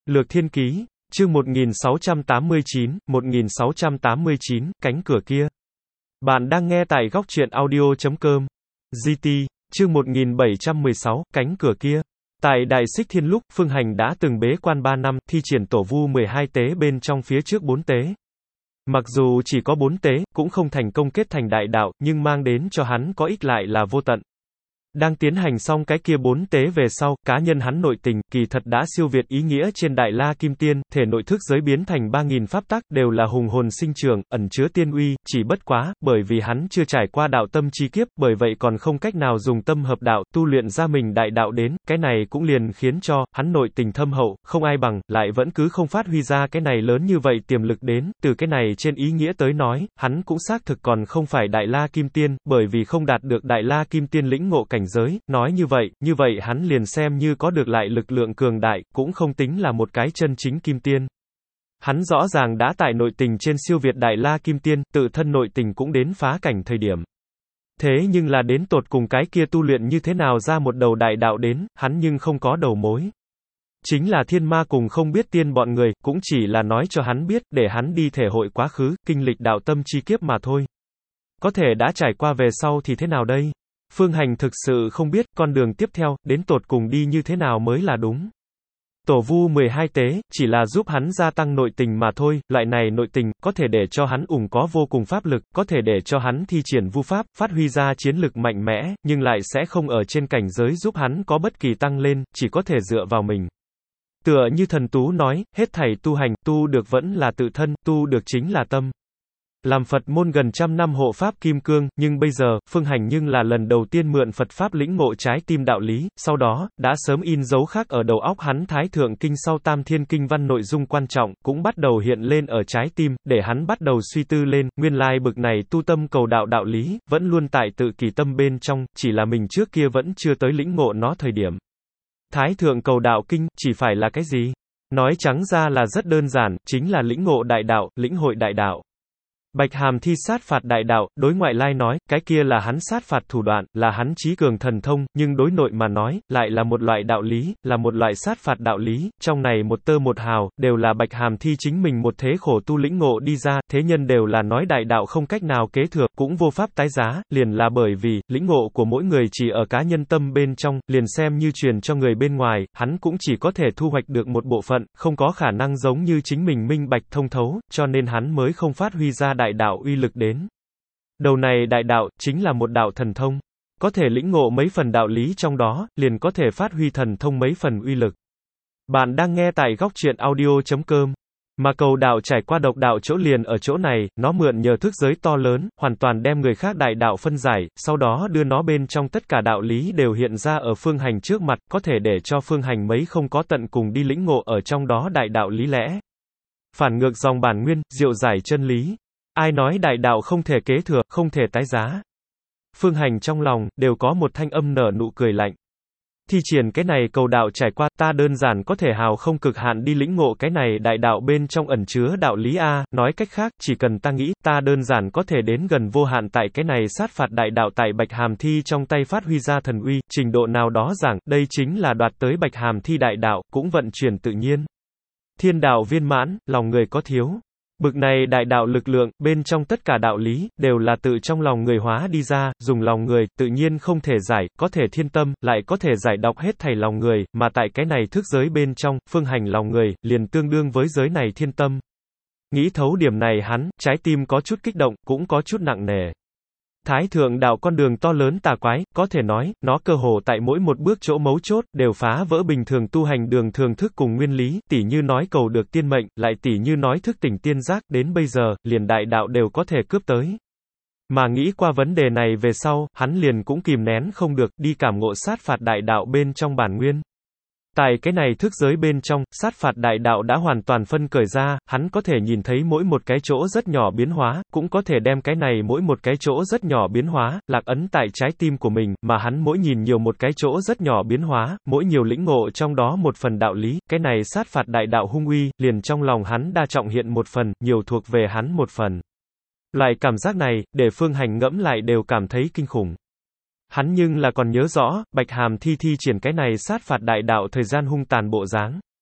Lược Thiên Ký, chương 1689, cánh cửa kia. Bạn đang nghe tại góc truyện audio.com. GT, chương 1716, cánh cửa kia. Tại Đại Xích Thiên lúc, Phương Hành đã từng bế quan 3 năm, thi triển tổ vu 12 tế bên trong phía trước 4 tế. Mặc dù chỉ có 4 tế, cũng không thành công kết thành đại đạo, nhưng mang đến cho hắn có ích lại là vô tận. Đang tiến hành xong cái kia 4 tế về sau, cá nhân hắn nội tình, kỳ thật đã siêu việt ý nghĩa trên Đại La Kim Tiên, thể nội thức giới biến thành 3000 pháp tắc, đều là hùng hồn sinh trưởng, ẩn chứa tiên uy, chỉ bất quá, bởi vì hắn chưa trải qua đạo tâm chi kiếp, bởi vậy còn không cách nào dùng tâm hợp đạo, tu luyện ra mình đại đạo đến, cái này cũng liền khiến cho, hắn nội tình thâm hậu, không ai bằng, lại vẫn cứ không phát huy ra cái này lớn như vậy tiềm lực đến, từ cái này trên ý nghĩa tới nói, hắn cũng xác thực còn không phải Đại La Kim Tiên, bởi vì không đạt được Đại La Kim Tiên lĩnh ngộ cảnh giới, nói như vậy hắn liền xem như có được lại lực lượng cường đại, cũng không tính là một cái chân chính Kim Tiên. Hắn rõ ràng đã tại nội tình trên siêu việt Đại La Kim Tiên, tự thân nội tình cũng đến phá cảnh thời điểm. Thế nhưng là đến tột cùng cái kia tu luyện như thế nào ra một đầu đại đạo đến, hắn nhưng không có đầu mối. Chính là thiên ma cùng không biết tiên bọn người, cũng chỉ là nói cho hắn biết, để hắn đi thể hội quá khứ, kinh lịch đạo tâm chi kiếp mà thôi. Có thể đã trải qua về sau thì thế nào đây? Phương Hành thực sự không biết, con đường tiếp theo, đến tột cùng đi như thế nào mới là đúng. Tổ vu 12 tế, chỉ là giúp hắn gia tăng nội tình mà thôi, loại này nội tình, có thể để cho hắn có vô cùng pháp lực, có thể để cho hắn thi triển vu pháp, phát huy ra chiến lực mạnh mẽ, nhưng lại sẽ không ở trên cảnh giới giúp hắn có bất kỳ tăng lên, chỉ có thể dựa vào mình. Tựa như thần Tú nói, hết thảy tu hành, tu được vẫn là tự thân, tu được chính là tâm. Làm Phật môn gần trăm năm hộ pháp kim cương, nhưng bây giờ, Phương Hành nhưng là lần đầu tiên mượn Phật pháp lĩnh ngộ trái tim đạo lý, sau đó, đã sớm in dấu khắc ở đầu óc hắn Thái Thượng Kinh sau Tam Thiên Kinh văn nội dung quan trọng, cũng bắt đầu hiện lên ở trái tim, để hắn bắt đầu suy tư lên, nguyên lai bực này tu tâm cầu đạo đạo lý, vẫn luôn tại tự kỳ tâm bên trong, chỉ là mình trước kia vẫn chưa tới lĩnh ngộ nó thời điểm. Thái Thượng cầu đạo kinh, chỉ phải là cái gì? Nói trắng ra là rất đơn giản, chính là lĩnh ngộ đại đạo, lĩnh hội đại đạo. Bạch Hàm thi sát phạt đại đạo, đối ngoại lai nói, cái kia là hắn sát phạt thủ đoạn, là hắn trí cường thần thông, nhưng đối nội mà nói, lại là một loại đạo lý, là một loại sát phạt đạo lý, trong này một tơ một hào, đều là Bạch Hàm thi chính mình một thế khổ tu lĩnh ngộ đi ra, thế nhân đều là nói đại đạo không cách nào kế thừa, cũng vô pháp tái giá, liền là bởi vì, lĩnh ngộ của mỗi người chỉ ở cá nhân tâm bên trong, liền xem như truyền cho người bên ngoài, hắn cũng chỉ có thể thu hoạch được một bộ phận, không có khả năng giống như chính mình minh bạch thông thấu, cho nên hắn mới không phát huy ra đại đạo uy lực đến. Đầu này đại đạo, chính là một đạo thần thông. Có thể lĩnh ngộ mấy phần đạo lý trong đó, liền có thể phát huy thần thông mấy phần uy lực. Bạn đang nghe tại góc truyện audio.com. Mà cầu đạo trải qua độc đạo chỗ liền ở chỗ này, nó mượn nhờ thức giới to lớn, hoàn toàn đem người khác đại đạo phân giải, sau đó đưa nó bên trong tất cả đạo lý đều hiện ra ở Phương Hành trước mặt, có thể để cho Phương Hành mấy không có tận cùng đi lĩnh ngộ ở trong đó đại đạo lý lẽ. Phản ngược dòng bản nguyên, diệu giải chân lý. Ai nói đại đạo không thể kế thừa, không thể tái giá? Phương Hành trong lòng, đều có một thanh âm nở nụ cười lạnh. Thi triển cái này cầu đạo trải qua, ta đơn giản có thể hào không cực hạn đi lĩnh ngộ cái này đại đạo bên trong ẩn chứa đạo lý A, nói cách khác, chỉ cần ta nghĩ, ta đơn giản có thể đến gần vô hạn tại cái này sát phạt đại đạo tại Bạch Hàm thi trong tay phát huy ra thần uy, trình độ nào đó rằng, đây chính là đoạt tới Bạch Hàm thi đại đạo, cũng vận chuyển tự nhiên. Thiên đạo viên mãn, lòng người có thiếu. Bực này đại đạo lực lượng, bên trong tất cả đạo lý, đều là tự trong lòng người hóa đi ra, dùng lòng người, tự nhiên không thể giải, có thể thiên tâm, lại có thể giải đọc hết thảy lòng người, mà tại cái này thức giới bên trong, Phương Hành lòng người, liền tương đương với giới này thiên tâm. Nghĩ thấu điểm này hắn, trái tim có chút kích động, cũng có chút nặng nề. Thái Thượng đạo con đường to lớn tà quái, có thể nói, nó cơ hồ tại mỗi một bước chỗ mấu chốt, đều phá vỡ bình thường tu hành đường thường thức cùng nguyên lý, tỉ như nói cầu được tiên mệnh, lại tỉ như nói thức tỉnh tiên giác, đến bây giờ, liền đại đạo đều có thể cướp tới. Mà nghĩ qua vấn đề này về sau, hắn liền cũng kìm nén không được, đi cảm ngộ sát phạt đại đạo bên trong bản nguyên. Tại cái này thức giới bên trong, sát phạt đại đạo đã hoàn toàn phân cởi ra, hắn có thể nhìn thấy mỗi một cái chỗ rất nhỏ biến hóa, cũng có thể đem cái này mỗi một cái chỗ rất nhỏ biến hóa, lạc ấn tại trái tim của mình, mà hắn mỗi nhìn nhiều một cái chỗ rất nhỏ biến hóa, mỗi nhiều lĩnh ngộ trong đó một phần đạo lý, cái này sát phạt đại đạo hung uy, liền trong lòng hắn đa trọng hiện một phần, nhiều thuộc về hắn một phần. Loại cảm giác này, để Phương Hành ngẫm lại đều cảm thấy kinh khủng. Hắn nhưng là còn nhớ rõ, Bạch Hàm thi triển cái này sát phạt đại đạo thời gian hung tàn bộ dáng.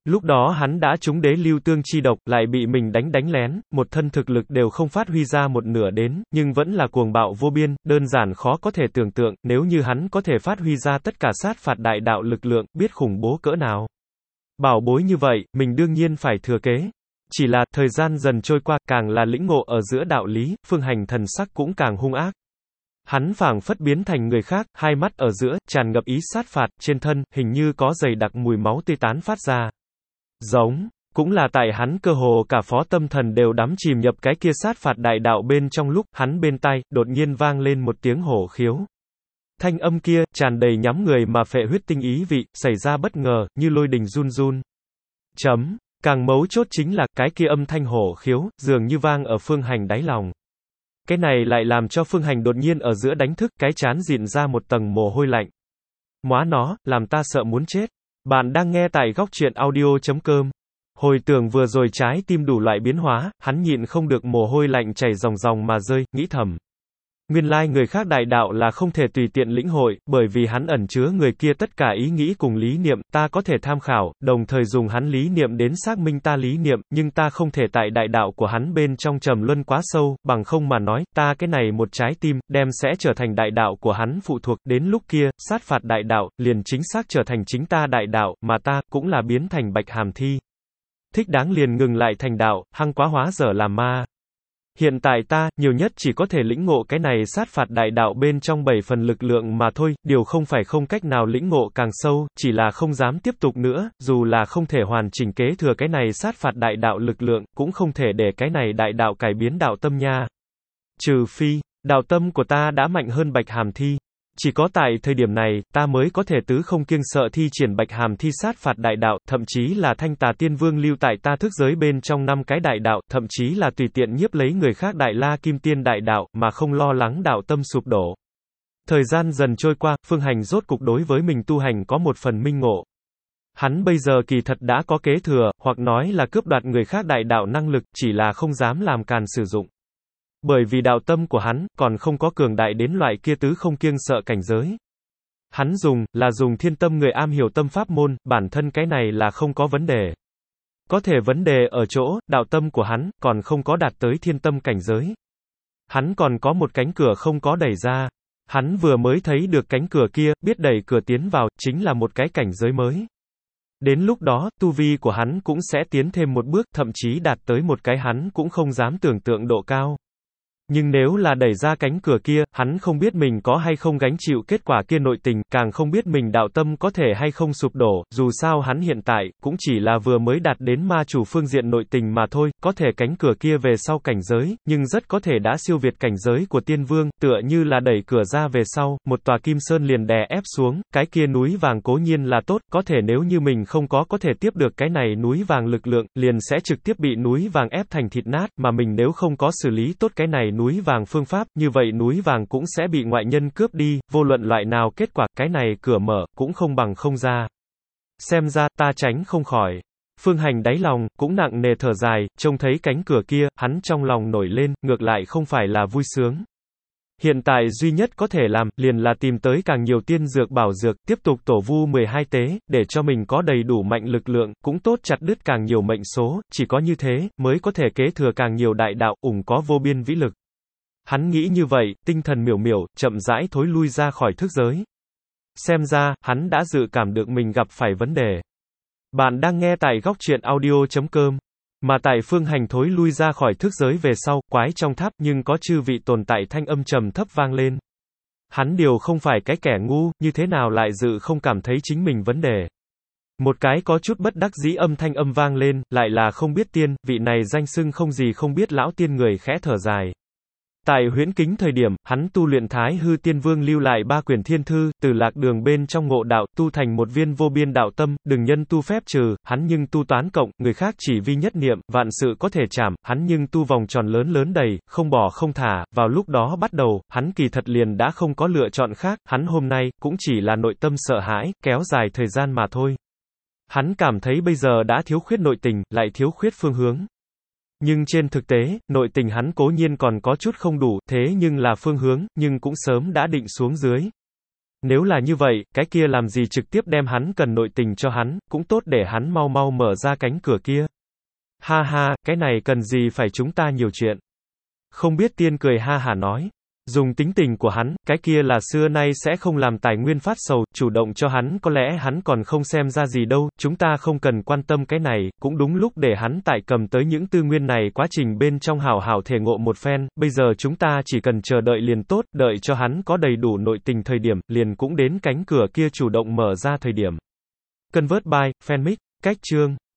Lúc đó hắn đã trúng đế lưu tương chi độc, lại bị mình đánh lén, một thân thực lực đều không phát huy ra một nửa đến, nhưng vẫn là cuồng bạo vô biên, đơn giản khó có thể tưởng tượng, nếu như hắn có thể phát huy ra tất cả sát phạt đại đạo lực lượng, biết khủng bố cỡ nào. Bảo bối như vậy, mình đương nhiên phải thừa kế. Chỉ là, thời gian dần trôi qua, càng là lĩnh ngộ ở giữa đạo lý, Phương Hành thần sắc cũng càng hung ác. Hắn phảng phất biến thành người khác, hai mắt ở giữa, tràn ngập ý sát phạt, trên thân, hình như có dày đặc mùi máu tươi tán phát ra. Giống, cũng là tại hắn cơ hồ cả phó tâm thần đều đắm chìm nhập cái kia sát phạt đại đạo bên trong lúc, hắn bên tai, đột nhiên vang lên một tiếng hổ khiếu. Thanh âm kia, tràn đầy nhắm người mà phệ huyết tinh ý vị, xảy ra bất ngờ, như lôi đình run run. Càng mấu chốt chính là, cái kia âm thanh hổ khiếu, dường như vang ở Phương Hành đáy lòng. Cái này lại làm cho Phương Hành đột nhiên ở giữa đánh thức, cái trán dịn ra một tầng mồ hôi lạnh. Móa nó, làm ta sợ muốn chết. Bạn đang nghe tại góc truyện audio.com. Hồi tưởng vừa rồi trái tim đủ loại biến hóa, hắn nhịn không được mồ hôi lạnh chảy ròng ròng mà rơi, nghĩ thầm. Nguyên lai người khác đại đạo là không thể tùy tiện lĩnh hội, bởi vì hắn ẩn chứa người kia tất cả ý nghĩ cùng lý niệm, ta có thể tham khảo, đồng thời dùng hắn lý niệm đến xác minh ta lý niệm, nhưng ta không thể tại đại đạo của hắn bên trong trầm luân quá sâu, bằng không mà nói, ta cái này một trái tim, đem sẽ trở thành đại đạo của hắn phụ thuộc, đến lúc kia, sát phạt đại đạo, liền chính xác trở thành chính ta đại đạo, mà ta, cũng là biến thành Bạch Hàm Thi. Thích đáng liền ngừng lại thành đạo, hăng quá hóa dở làm ma. Hiện tại ta, nhiều nhất chỉ có thể lĩnh ngộ cái này sát phạt đại đạo bên trong 7 phần lực lượng mà thôi, điều không phải không cách nào lĩnh ngộ càng sâu, chỉ là không dám tiếp tục nữa, dù là không thể hoàn chỉnh kế thừa cái này sát phạt đại đạo lực lượng, cũng không thể để cái này đại đạo cải biến đạo tâm nha. Trừ phi, đạo tâm của ta đã mạnh hơn Bạch Hàm Thi. Chỉ có tại thời điểm này, ta mới có thể tứ không kiêng sợ thi triển Bạch Hàm Thi sát phạt đại đạo, thậm chí là Thanh Tà Tiên Vương lưu tại ta thức giới bên trong 5 cái đại đạo, thậm chí là tùy tiện nhiếp lấy người khác Đại La Kim Tiên đại đạo, mà không lo lắng đạo tâm sụp đổ. Thời gian dần trôi qua, Phương Hành rốt cục đối với mình tu hành có một phần minh ngộ. Hắn bây giờ kỳ thật đã có kế thừa, hoặc nói là cướp đoạt người khác đại đạo năng lực, chỉ là không dám làm càn sử dụng. Bởi vì đạo tâm của hắn, còn không có cường đại đến loại kia tứ không kiêng sợ cảnh giới. Hắn dùng thiên tâm người am hiểu tâm pháp môn, bản thân cái này là không có vấn đề. Có thể vấn đề ở chỗ, đạo tâm của hắn, còn không có đạt tới thiên tâm cảnh giới. Hắn còn có một cánh cửa không có đẩy ra. Hắn vừa mới thấy được cánh cửa kia, biết đẩy cửa tiến vào, chính là một cái cảnh giới mới. Đến lúc đó, tu vi của hắn cũng sẽ tiến thêm một bước, thậm chí đạt tới một cái hắn cũng không dám tưởng tượng độ cao. Nhưng nếu là đẩy ra cánh cửa kia, hắn không biết mình có hay không gánh chịu kết quả kia nội tình, càng không biết mình đạo tâm có thể hay không sụp đổ, dù sao hắn hiện tại, cũng chỉ là vừa mới đạt đến ma chủ phương diện nội tình mà thôi, có thể cánh cửa kia về sau cảnh giới, nhưng rất có thể đã siêu việt cảnh giới của tiên vương, tựa như là đẩy cửa ra về sau, một tòa kim sơn liền đè ép xuống, cái kia núi vàng cố nhiên là tốt, có thể nếu như mình không có thể tiếp được cái này núi vàng lực lượng, liền sẽ trực tiếp bị núi vàng ép thành thịt nát, mà mình nếu không có xử lý tốt cái này núi vàng phương pháp, như vậy núi vàng cũng sẽ bị ngoại nhân cướp đi, vô luận loại nào kết quả, cái này cửa mở, cũng không bằng không ra. Xem ra, ta tránh không khỏi. Phương Hành đáy lòng, cũng nặng nề thở dài, trông thấy cánh cửa kia, hắn trong lòng nổi lên, ngược lại không phải là vui sướng. Hiện tại duy nhất có thể làm, liền là tìm tới càng nhiều tiên dược bảo dược, tiếp tục tổ vu 12 tế, để cho mình có đầy đủ mạnh lực lượng, cũng tốt chặt đứt càng nhiều mệnh số, chỉ có như thế, mới có thể kế thừa càng nhiều đại đạo, có vô biên vĩ lực. Hắn nghĩ như vậy, tinh thần miểu miểu, chậm rãi thối lui ra khỏi thức giới. Xem ra, hắn đã dự cảm được mình gặp phải vấn đề. Bạn đang nghe tại góc truyện audio.com. Mà tại Phương Hành thối lui ra khỏi thức giới về sau, quái trong tháp nhưng có chư vị tồn tại thanh âm trầm thấp vang lên. Hắn điều không phải cái kẻ ngu, như thế nào lại dự không cảm thấy chính mình vấn đề. Một cái có chút bất đắc dĩ thanh âm vang lên, lại là không biết tiên, vị này danh xưng không gì không biết lão tiên người khẽ thở dài. Tại Huyễn Kính thời điểm, hắn tu luyện Thái Hư Tiên Vương lưu lại 3 quyển thiên thư, từ lạc đường bên trong ngộ đạo, tu thành một viên vô biên đạo tâm, đừng nhân tu phép trừ, hắn nhưng tu toán cộng, người khác chỉ vi nhất niệm, vạn sự có thể chảm, hắn nhưng tu vòng tròn lớn lớn đầy, không bỏ không thả, vào lúc đó bắt đầu, hắn kỳ thật liền đã không có lựa chọn khác, hắn hôm nay, cũng chỉ là nội tâm sợ hãi, kéo dài thời gian mà thôi. Hắn cảm thấy bây giờ đã thiếu khuyết nội tình, lại thiếu khuyết phương hướng. Nhưng trên thực tế, nội tình hắn cố nhiên còn có chút không đủ, thế nhưng là phương hướng, nhưng cũng sớm đã định xuống dưới. Nếu là như vậy, cái kia làm gì trực tiếp đem hắn cần nội tình cho hắn, cũng tốt để hắn mau mau mở ra cánh cửa kia. Ha ha, cái này cần gì phải chúng ta nhiều chuyện. Không biết tiên cười ha hả nói. Dùng tính tình của hắn, cái kia là xưa nay sẽ không làm tài nguyên phát sầu, chủ động cho hắn có lẽ hắn còn không xem ra gì đâu, chúng ta không cần quan tâm cái này, cũng đúng lúc để hắn tại cầm tới những tư nguyên này quá trình bên trong hảo hảo thể ngộ một phen, bây giờ chúng ta chỉ cần chờ đợi liền tốt, đợi cho hắn có đầy đủ nội tình thời điểm, liền cũng đến cánh cửa kia chủ động mở ra thời điểm. Convert by, Fanmic, cách chương.